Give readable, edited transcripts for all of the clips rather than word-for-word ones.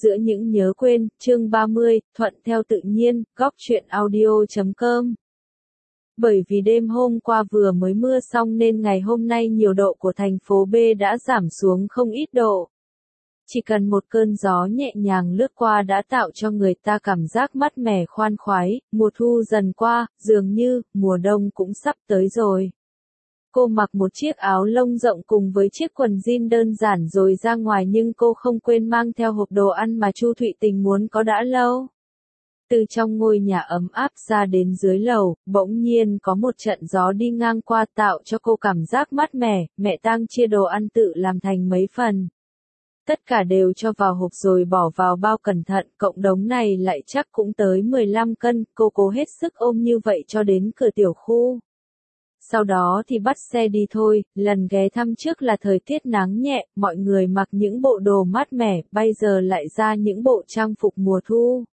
giữa những nhớ quên, chương 30, thuận theo tự nhiên, góc truyện audio.com. Bởi vì đêm hôm qua vừa mới mưa xong nên ngày hôm nay nhiệt độ của thành phố B đã giảm xuống không ít độ. Chỉ cần một cơn gió nhẹ nhàng lướt qua đã tạo cho người ta cảm giác mát mẻ khoan khoái, mùa thu dần qua, dường như, mùa đông cũng sắp tới rồi. Cô mặc một chiếc áo lông rộng cùng với chiếc quần jean đơn giản rồi ra ngoài nhưng cô không quên mang theo hộp đồ ăn mà Chu Thụy Tình muốn có đã lâu. Từ trong ngôi nhà ấm áp ra đến dưới lầu, bỗng nhiên có một trận gió đi ngang qua tạo cho cô cảm giác mát mẻ, mẹ Tang chia đồ ăn tự làm thành mấy phần. Tất cả đều cho vào hộp rồi bỏ vào bao cẩn thận, cộng đống này lại chắc cũng tới 15 cân, cô cố hết sức ôm như vậy cho đến cửa tiểu khu. Sau đó thì bắt xe đi thôi, lần ghé thăm trước là thời tiết nắng nhẹ, mọi người mặc những bộ đồ mát mẻ, bây giờ lại ra những bộ trang phục mùa thu.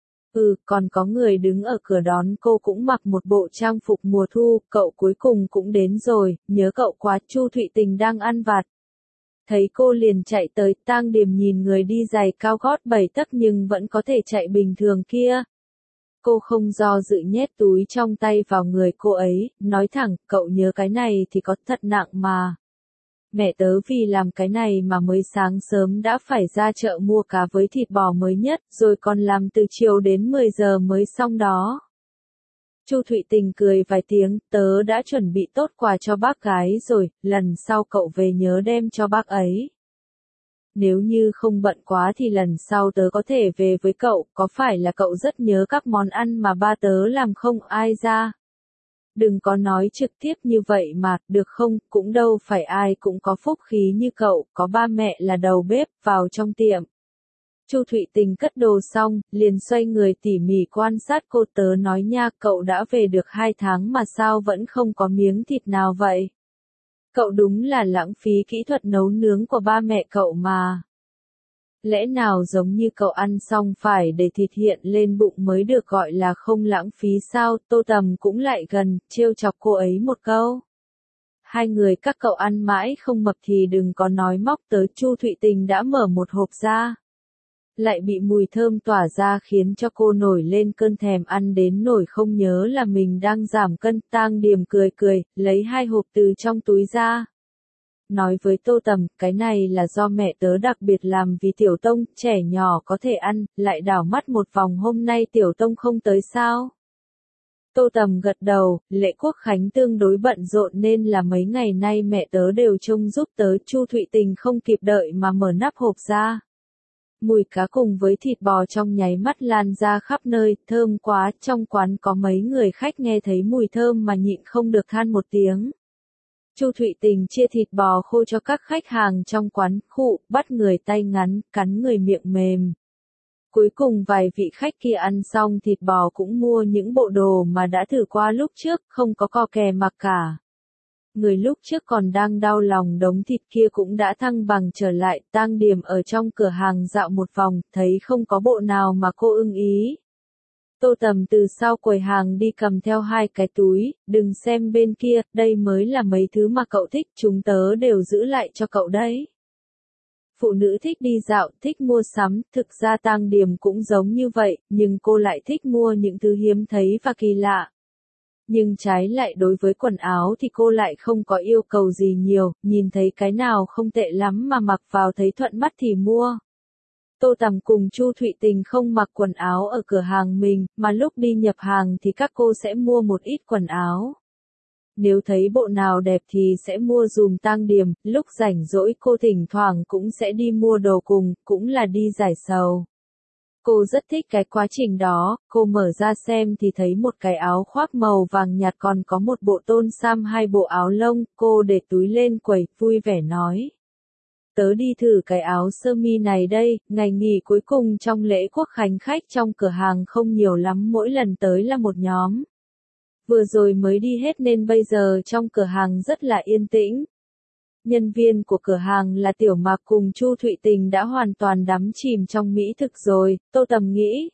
Còn có người đứng ở cửa đón cô cũng mặc một bộ trang phục mùa thu, cậu cuối cùng cũng đến rồi, nhớ cậu quá. Chu Thụy Tình đang ăn vặt. Thấy cô liền chạy tới, Tang Điềm nhìn người đi giày cao gót 7 tấc nhưng vẫn có thể chạy bình thường kia. Cô không do dự nhét túi trong tay vào người cô ấy, nói thẳng, cậu nhớ cái này thì có thật nặng mà. Mẹ tớ vì làm cái này mà mới sáng sớm đã phải ra chợ mua cá với thịt bò mới nhất, rồi còn làm từ chiều đến 10 giờ mới xong đó. Chu Thụy Tình cười vài tiếng, tớ đã chuẩn bị tốt quà cho bác gái rồi, lần sau cậu về nhớ đem cho bác ấy. Nếu như không bận quá thì lần sau tớ có thể về với cậu, có phải là cậu rất nhớ các món ăn mà ba tớ làm không ai ra? Đừng có nói trực tiếp như vậy mà, được không, cũng đâu phải ai cũng có phúc khí như cậu, có ba mẹ là đầu bếp, vào trong tiệm. Chu Thụy Tình cất đồ xong, liền xoay người tỉ mỉ quan sát cô, tớ nói nha, cậu đã về được 2 tháng mà sao vẫn không có miếng thịt nào vậy? Cậu đúng là lãng phí kỹ thuật nấu nướng của ba mẹ cậu mà. Lẽ nào giống như cậu ăn xong phải để thịt hiện lên bụng mới được gọi là không lãng phí sao? Tô Tầm cũng lại gần, trêu chọc cô ấy một câu. Hai người các cậu ăn mãi không mập thì đừng có nói móc tới. Chu Thụy Tình đã mở một hộp ra. Lại bị mùi thơm tỏa ra khiến cho cô nổi lên cơn thèm ăn đến nỗi không nhớ là mình đang giảm cân. Tang Điềm cười cười, lấy 2 hộp từ trong túi ra. Nói với Tô Tầm, cái này là do mẹ tớ đặc biệt làm vì Tiểu Tông, trẻ nhỏ có thể ăn, lại đảo mắt một vòng hôm nay Tiểu Tông không tới sao? Tô Tầm gật đầu, Lễ Quốc Khánh tương đối bận rộn nên là mấy ngày nay mẹ tớ đều trông giúp tớ. Chu Thụy Tình không kịp đợi mà mở nắp hộp ra. Mùi cá cùng với thịt bò trong nháy mắt lan ra khắp nơi, thơm quá. Trong quán có mấy người khách nghe thấy mùi thơm mà nhịn không được than một tiếng. Chu Thụy Tình chia thịt bò khô cho các khách hàng trong quán, khụ, bắt người tay ngắn, cắn người miệng mềm. Cuối cùng vài vị khách kia ăn xong thịt bò cũng mua những bộ đồ mà đã thử qua lúc trước, không có co kè mặc cả. Người lúc trước còn đang đau lòng đống thịt kia cũng đã thăng bằng trở lại. Tang Điềm ở trong cửa hàng dạo một vòng, thấy không có bộ nào mà cô ưng ý. Tô Tầm từ sau quầy hàng đi cầm theo 2 cái túi, đừng xem bên kia, đây mới là mấy thứ mà cậu thích, chúng tớ đều giữ lại cho cậu đấy. Phụ nữ thích đi dạo, thích mua sắm, thực ra Tang Điềm cũng giống như vậy, nhưng cô lại thích mua những thứ hiếm thấy và kỳ lạ. Nhưng trái lại đối với quần áo thì cô lại không có yêu cầu gì nhiều, nhìn thấy cái nào không tệ lắm mà mặc vào thấy thuận mắt thì mua. Tô Tầm cùng Chu Thụy Tình không mặc quần áo ở cửa hàng mình, mà lúc đi nhập hàng thì các cô sẽ mua một ít quần áo. Nếu thấy bộ nào đẹp thì sẽ mua dùm Tang Điềm, lúc rảnh rỗi cô thỉnh thoảng cũng sẽ đi mua đồ cùng, cũng là đi giải sầu. Cô rất thích cái quá trình đó, cô mở ra xem thì thấy một cái áo khoác màu vàng nhạt còn có một bộ tôn sam 2 bộ áo lông, cô để túi lên quầy, vui vẻ nói. Tớ đi thử cái áo sơ mi này đây, ngày nghỉ cuối cùng trong lễ Quốc Khánh khách trong cửa hàng không nhiều lắm, mỗi lần tới là một nhóm. Vừa rồi mới đi hết nên bây giờ trong cửa hàng rất là yên tĩnh. Nhân viên của cửa hàng là Tiểu Mạc cùng Chu Thụy Tình đã hoàn toàn đắm chìm trong mỹ thực rồi, Tô Tầm nghĩ.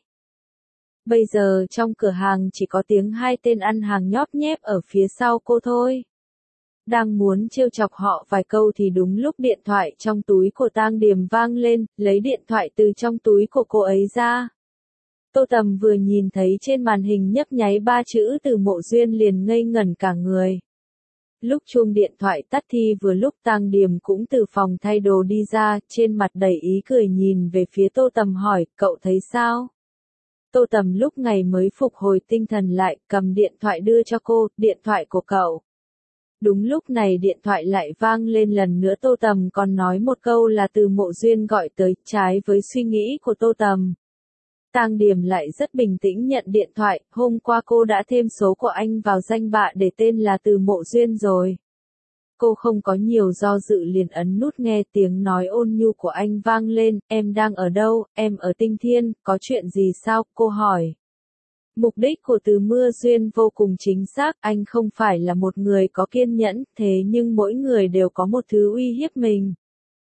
Bây giờ trong cửa hàng chỉ có tiếng 2 tên ăn hàng nhóp nhép ở phía sau cô thôi. Đang muốn trêu chọc họ vài câu thì đúng lúc điện thoại trong túi của Tang Điềm vang lên, lấy điện thoại từ trong túi của cô ấy ra. Tô Tầm vừa nhìn thấy trên màn hình nhấp nháy 3 chữ Từ Mộ Duyên liền ngây ngẩn cả người. Lúc chuông điện thoại tắt thì vừa lúc Tang Điềm cũng từ phòng thay đồ đi ra, trên mặt đầy ý cười nhìn về phía Tô Tầm hỏi, cậu thấy sao? Tô Tầm lúc này mới phục hồi tinh thần lại, cầm điện thoại đưa cho cô, điện thoại của cậu. Đúng lúc này điện thoại lại vang lên lần nữa, Tô Tầm còn nói một câu là Từ Mộ Duyên gọi tới, trái với suy nghĩ của Tô Tầm. Tang Điềm lại rất bình tĩnh nhận điện thoại, hôm qua cô đã thêm số của anh vào danh bạ để tên là Từ Mộ Duyên rồi. Cô không có nhiều do dự liền ấn nút nghe, tiếng nói ôn nhu của anh vang lên, em đang ở đâu, em ở Tinh Thiên, có chuyện gì sao, cô hỏi. Mục đích của Từ Mưa Duyên vô cùng chính xác, anh không phải là một người có kiên nhẫn, thế nhưng mỗi người đều có một thứ uy hiếp mình.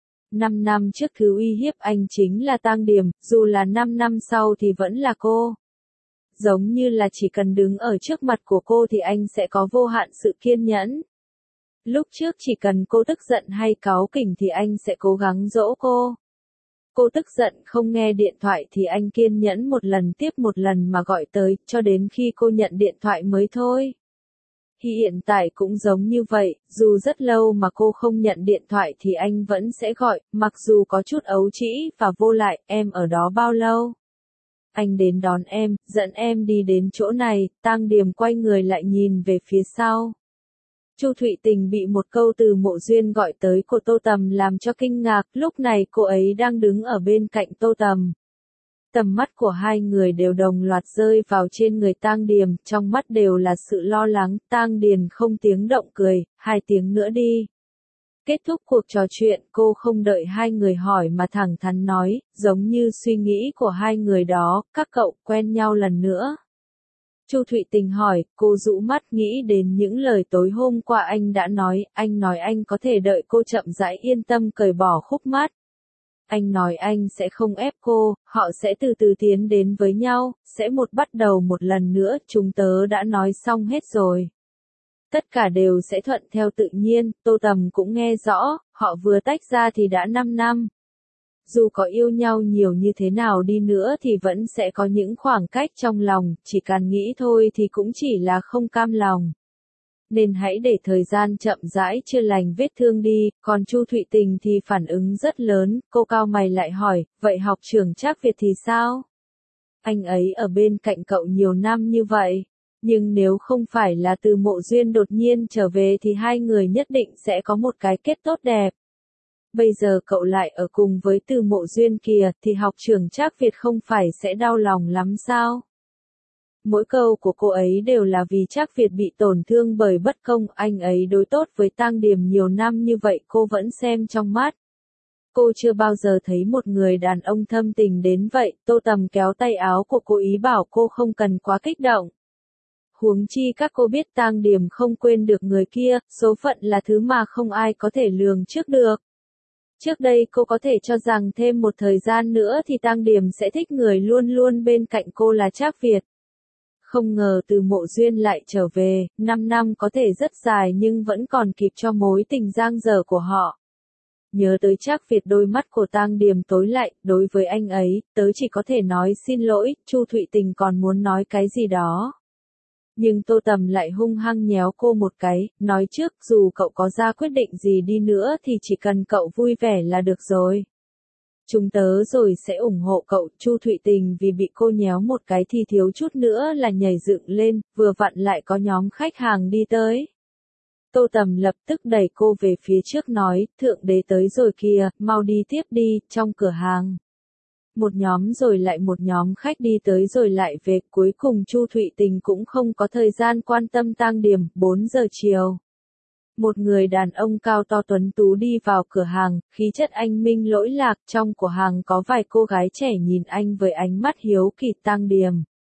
5 năm trước thứ uy hiếp anh chính là Tang Điềm, dù là 5 năm sau thì vẫn là cô. Giống như là chỉ cần đứng ở trước mặt của cô thì anh sẽ có vô hạn sự kiên nhẫn. Lúc trước chỉ cần cô tức giận hay cáu kỉnh thì anh sẽ cố gắng dỗ cô. Cô tức giận không nghe điện thoại thì anh kiên nhẫn một lần tiếp một lần mà gọi tới, cho đến khi cô nhận điện thoại mới thôi. Hiện tại cũng giống như vậy, dù rất lâu mà cô không nhận điện thoại thì anh vẫn sẽ gọi, mặc dù có chút ấu trĩ và vô lại, em ở đó bao lâu? Anh đến đón em, dẫn em đi đến chỗ này, Tang Điềm quay người lại nhìn về phía sau. Chu Thụy Tình bị một câu Từ Mộ Duyên gọi tới của Tô Tầm làm cho kinh ngạc, lúc này cô ấy đang đứng ở bên cạnh Tô Tầm. Tầm mắt của hai người đều đồng loạt rơi vào trên người Tang Điềm, trong mắt đều là sự lo lắng, Tang Điềm không tiếng động cười, 2 tiếng nữa đi. Kết thúc cuộc trò chuyện, cô không đợi hai người hỏi mà thẳng thắn nói, giống như suy nghĩ của hai người đó, các cậu quen nhau lần nữa. Chu Thụy Tình hỏi, cô rũ mắt nghĩ đến những lời tối hôm qua anh đã nói anh có thể đợi cô chậm rãi yên tâm cởi bỏ khúc mắc. Anh nói anh sẽ không ép cô, họ sẽ từ từ tiến đến với nhau, sẽ bắt đầu một lần nữa, chúng tớ đã nói xong hết rồi. Tất cả đều sẽ thuận theo tự nhiên, Tô Tầm cũng nghe rõ, họ vừa tách ra thì đã 5 năm. Dù có yêu nhau nhiều như thế nào đi nữa thì vẫn sẽ có những khoảng cách trong lòng, chỉ cần nghĩ thôi thì cũng chỉ là không cam lòng. Nên hãy để thời gian chậm rãi chữa lành vết thương đi, còn Chu Thụy Tình thì phản ứng rất lớn, cô cau mày lại hỏi, vậy học trưởng Trác Việt thì sao? Anh ấy ở bên cạnh cậu nhiều năm như vậy, nhưng nếu không phải là Từ Mộ Duyên đột nhiên trở về thì hai người nhất định sẽ có một cái kết tốt đẹp. Bây giờ cậu lại ở cùng với Từ Mộ Duyên kìa, thì học trưởng Trác Việt không phải sẽ đau lòng lắm sao? Mỗi câu của cô ấy đều là vì Trác Việt bị tổn thương bởi bất công, anh ấy đối tốt với Tang Điềm nhiều năm như vậy cô vẫn xem trong mắt. Cô chưa bao giờ thấy một người đàn ông thâm tình đến vậy, Tô Tầm kéo tay áo của cô ý bảo cô không cần quá kích động. Huống chi các cô biết Tang Điềm không quên được người kia, số phận là thứ mà không ai có thể lường trước được. Trước đây cô có thể cho rằng thêm một thời gian nữa thì Tang Điềm sẽ thích người luôn luôn bên cạnh cô là Trác Việt. Không ngờ Từ Mộ Duyên lại trở về, 5 năm có thể rất dài nhưng vẫn còn kịp cho mối tình dang dở của họ. Nhớ tới Trác Việt, đôi mắt của Tang Điềm tối lại, đối với anh ấy, tớ chỉ có thể nói xin lỗi, Chu Thụy Tình còn muốn nói cái gì đó. Nhưng Tô Tầm lại hung hăng nhéo cô một cái, nói trước, dù cậu có ra quyết định gì đi nữa thì chỉ cần cậu vui vẻ là được rồi. Chúng tớ rồi sẽ ủng hộ cậu, Chu Thụy Tình vì bị cô nhéo một cái thì thiếu chút nữa là nhảy dựng lên, vừa vặn lại có nhóm khách hàng đi tới. Tô Tầm lập tức đẩy cô về phía trước nói, thượng đế tới rồi kìa, mau đi tiếp đi, trong cửa hàng. Một nhóm rồi lại một nhóm khách đi tới rồi lại về, cuối cùng Chu Thụy Tình cũng không có thời gian quan tâm Tang Điềm, 4 giờ chiều. Một người đàn ông cao to tuấn tú đi vào cửa hàng, khí chất anh minh lỗi lạc, trong cửa hàng có vài cô gái trẻ nhìn anh với ánh mắt hiếu kỳ. Tang Điềm,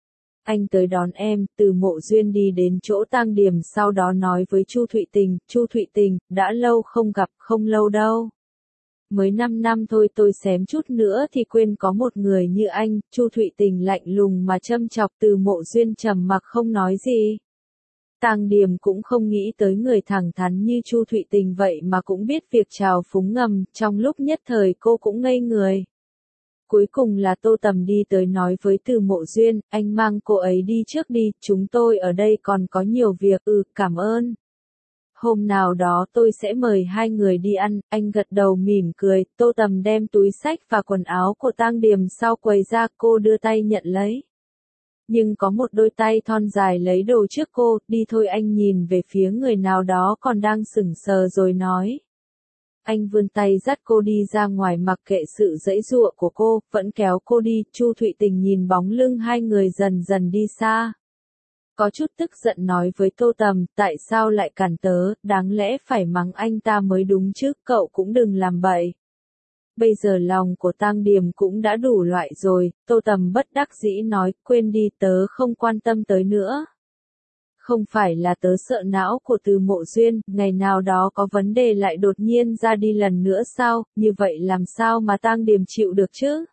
anh tới đón em. Từ Mộ Duyên đi đến chỗ Tang Điềm sau đó nói với Chu Thụy Tình, Chu Thụy Tình, đã lâu không gặp, không lâu đâu. Mới 5 năm thôi, tôi xém chút nữa thì quên có một người như anh. Chu Thụy Tình lạnh lùng mà châm chọc. Từ Mộ Duyên trầm mặc không nói gì. Tang Điềm cũng không nghĩ tới người thẳng thắn như Chu Thụy Tình vậy mà cũng biết việc trào phúng ngầm, trong lúc nhất thời cô cũng ngây người. Cuối cùng là Tô Tầm đi tới nói với Từ Mộ Duyên, anh mang cô ấy đi trước đi, chúng tôi ở đây còn có nhiều việc. Cảm ơn. Hôm nào đó tôi sẽ mời hai người đi ăn. Anh gật đầu mỉm cười. Tô Tầm đem túi xách và quần áo của Tang Điềm sau quầy ra, cô đưa tay nhận lấy. Nhưng có một đôi tay thon dài lấy đồ trước cô. Đi thôi. Anh nhìn về phía người nào đó còn đang sững sờ rồi nói. Anh vươn tay dắt cô đi ra ngoài, mặc kệ sự giãy giụa của cô, vẫn kéo cô đi. Chu Thụy Tình nhìn bóng lưng hai người dần dần đi xa. Có chút tức giận nói với Tô Tầm, tại sao lại cản tớ, đáng lẽ phải mắng anh ta mới đúng chứ, cậu cũng đừng làm bậy. Bây giờ lòng của Tang Điềm cũng đã đủ loại rồi. Tô Tầm bất đắc dĩ nói, quên đi, tớ không quan tâm tới nữa. Không phải là tớ sợ não của Từ Mộ Duyên, ngày nào đó có vấn đề lại đột nhiên ra đi lần nữa sao, như vậy làm sao mà Tang Điềm chịu được chứ?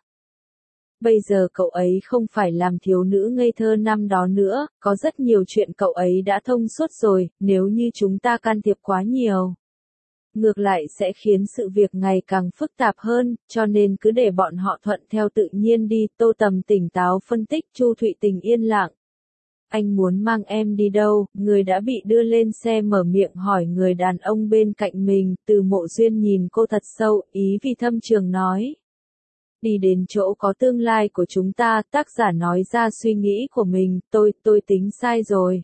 Bây giờ cậu ấy không phải làm thiếu nữ ngây thơ năm đó nữa, có rất nhiều chuyện cậu ấy đã thông suốt rồi, nếu như chúng ta can thiệp quá nhiều. Ngược lại sẽ khiến sự việc ngày càng phức tạp hơn, cho nên cứ để bọn họ thuận theo tự nhiên đi. Tô Tầm tỉnh táo phân tích. Chu Thụy Tình yên lặng. Anh muốn mang em đi đâu? Người đã bị đưa lên xe mở miệng hỏi người đàn ông bên cạnh mình. Từ Mộ Duyên nhìn cô thật sâu, ý vị thâm trường nói. Đi đến chỗ có tương lai của chúng ta. Tác giả nói ra suy nghĩ của mình. Tôi tính sai rồi.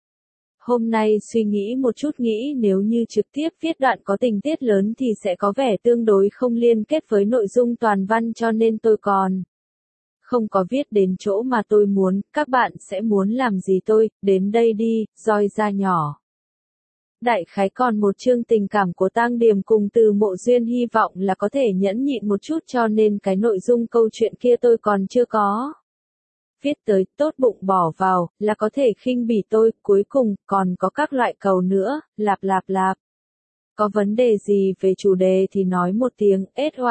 Hôm nay suy nghĩ một chút, nghĩ nếu như trực tiếp viết đoạn có tình tiết lớn thì sẽ có vẻ tương đối không liên kết với nội dung toàn văn, cho nên tôi còn không có viết đến chỗ mà tôi muốn. Các bạn sẽ muốn làm gì tôi, đến đây đi, roi da nhỏ. Đại khái còn một chương tình cảm của Tang Điềm cùng Từ Mộ Duyên, hy vọng là có thể nhẫn nhịn một chút, cho nên cái nội dung câu chuyện kia tôi còn chưa có viết tới. Tốt bụng bỏ vào, là có thể khinh bỉ tôi. Cuối cùng, còn có các loại cầu nữa, lạp lạp lạp. Có vấn đề gì về chủ đề thì nói một tiếng.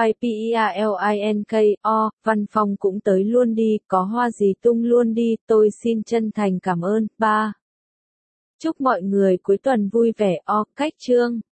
SYPERLINKO, văn phòng cũng tới luôn đi, có hoa gì tung luôn đi, tôi xin chân thành cảm ơn. 3. Chúc mọi người cuối tuần vui vẻ. Cách chương.